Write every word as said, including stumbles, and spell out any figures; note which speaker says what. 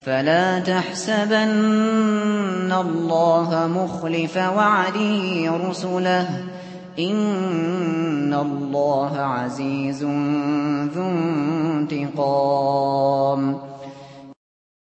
Speaker 1: فلا تحسبن الله مخلف وعده رسله إن الله عزيز ذو انتقام